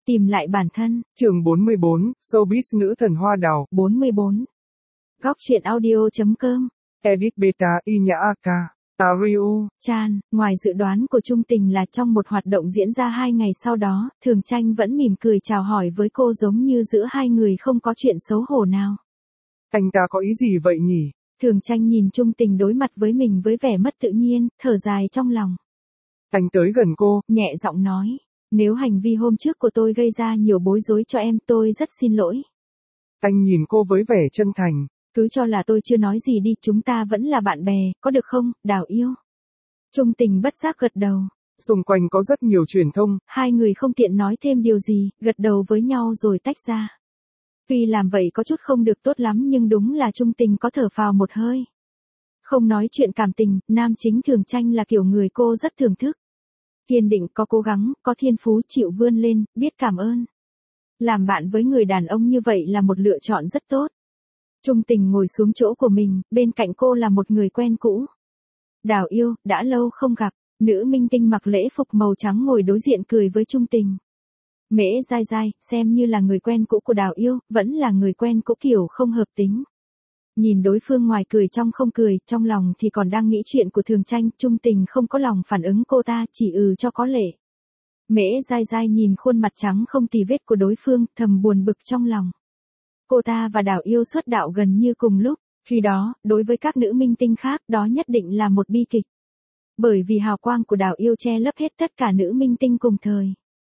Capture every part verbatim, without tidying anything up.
Tìm lại bản thân. Chương bốn mươi bốn, Showbiz nữ thần hoa đào. bốn mươi bốn. Góc truyện audio.com. Edit Beta Y Nhã a ca. Tario. Chan, ngoài dự đoán của Trung Tình là trong một hoạt động diễn ra hai ngày sau đó, Thường Tranh vẫn mỉm cười chào hỏi với cô giống như giữa hai người không có chuyện xấu hổ nào. Anh ta có ý gì vậy nhỉ? Thường Tranh nhìn Trung Tình đối mặt với mình với vẻ mất tự nhiên, thở dài trong lòng. Anh tới gần cô, nhẹ giọng nói. Nếu hành vi hôm trước của tôi gây ra nhiều bối rối cho em, tôi rất xin lỗi. Anh nhìn cô với vẻ chân thành. Cứ cho là tôi chưa nói gì đi, chúng ta vẫn là bạn bè, có được không, Đào yêu? Trung Tình bất giác gật đầu. Xung quanh có rất nhiều truyền thông. Hai người không tiện nói thêm điều gì, gật đầu với nhau rồi tách ra. Tuy làm vậy có chút không được tốt lắm nhưng đúng là Trung Tình có thở phào một hơi. Không nói chuyện cảm tình, nam chính Thường Tranh là kiểu người cô rất thưởng thức. Kiên định, có cố gắng, có thiên phú, chịu vươn lên, biết cảm ơn. Làm bạn với người đàn ông như vậy là một lựa chọn rất tốt. Trung Tình ngồi xuống chỗ của mình, bên cạnh cô là một người quen cũ. Đào yêu, đã lâu không gặp, nữ minh tinh mặc lễ phục màu trắng ngồi đối diện cười với Trung Tình. Mễ dai dai, xem như là người quen cũ của Đào yêu, vẫn là người quen cũ kiểu không hợp tính. Nhìn đối phương ngoài cười trong không cười, trong lòng thì còn đang nghĩ chuyện của Thường Tranh, Trung Tình không có lòng phản ứng cô ta, chỉ ừ cho có lệ. Mễ dai dai nhìn khuôn mặt trắng không tì vết của đối phương, thầm buồn bực trong lòng. Cô ta và Đào yêu xuất đạo gần như cùng lúc, khi đó, đối với các nữ minh tinh khác, đó nhất định là một bi kịch. Bởi vì hào quang của Đào yêu che lấp hết tất cả nữ minh tinh cùng thời.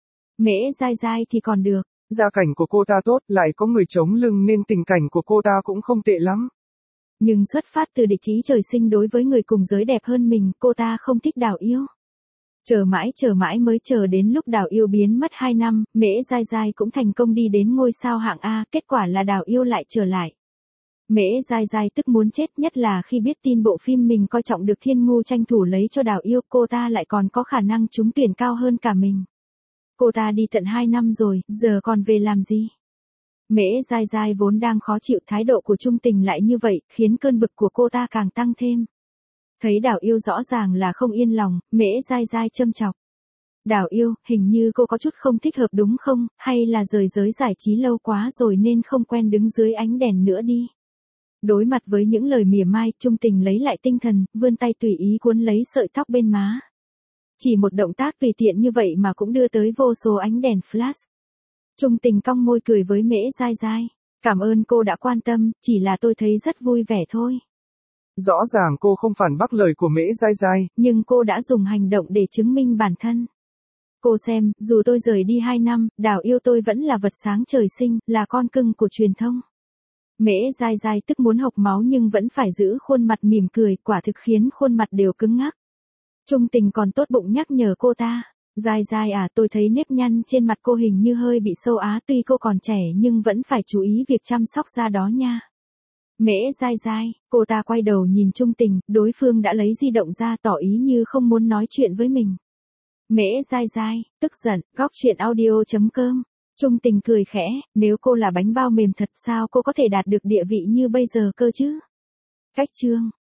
Mễ dai dai thì còn được. Gia cảnh của cô ta tốt, lại có người chống lưng nên tình cảnh của cô ta cũng không tệ lắm. Nhưng xuất phát từ địch ý trời sinh đối với người cùng giới đẹp hơn mình, cô ta không thích Đào yêu. Chờ mãi chờ mãi mới chờ đến lúc Đào yêu biến mất hai năm, Mễ dai dai cũng thành công đi đến ngôi sao hạng A, kết quả là Đào yêu lại trở lại. Mễ dai dai tức muốn chết, nhất là khi biết tin bộ phim mình coi trọng được Thiên Ngu tranh thủ lấy cho Đào yêu, cô ta lại còn có khả năng trúng tuyển cao hơn cả mình. Cô ta đi tận hai năm rồi, giờ còn về làm gì? Mễ dai dai vốn đang khó chịu, thái độ của Trung Tình lại như vậy, khiến cơn bực của cô ta càng tăng thêm. Thấy Đào yêu rõ ràng là không yên lòng, Mễ dai dai châm chọc. Đào yêu, hình như cô có chút không thích hợp đúng không, hay là rời giới giải trí lâu quá rồi nên không quen đứng dưới ánh đèn nữa đi. Đối mặt với những lời mỉa mai, Trung Tình lấy lại tinh thần, vươn tay tùy ý cuốn lấy sợi tóc bên má. Chỉ một động tác tùy tiện như vậy mà cũng đưa tới vô số ánh đèn flash. Trung Tình cong môi cười với Mễ dai dai. Cảm ơn cô đã quan tâm, chỉ là tôi thấy rất vui vẻ thôi. Rõ ràng cô không phản bác lời của Mễ dai dai. Nhưng cô đã dùng hành động để chứng minh bản thân. Cô xem, dù tôi rời đi hai năm, Đào yêu tôi vẫn là vật sáng trời sinh, là con cưng của truyền thông. Mễ dai dai tức muốn hộc máu nhưng vẫn phải giữ khuôn mặt mỉm cười, quả thực khiến khuôn mặt đều cứng ngắc. Trung Tình còn tốt bụng nhắc nhở cô ta. Dai dai à, tôi thấy nếp nhăn trên mặt cô hình như hơi bị sâu á, tuy cô còn trẻ nhưng vẫn phải chú ý việc chăm sóc da đó nha. Mễ dai dai, cô ta quay đầu nhìn Trung Tình, đối phương đã lấy di động ra tỏ ý như không muốn nói chuyện với mình. Mễ dai dai, tức giận, góc truyện audio.com. Trung Tình cười khẽ, nếu cô là bánh bao mềm thật sao cô có thể đạt được địa vị như bây giờ cơ chứ? Cách chương.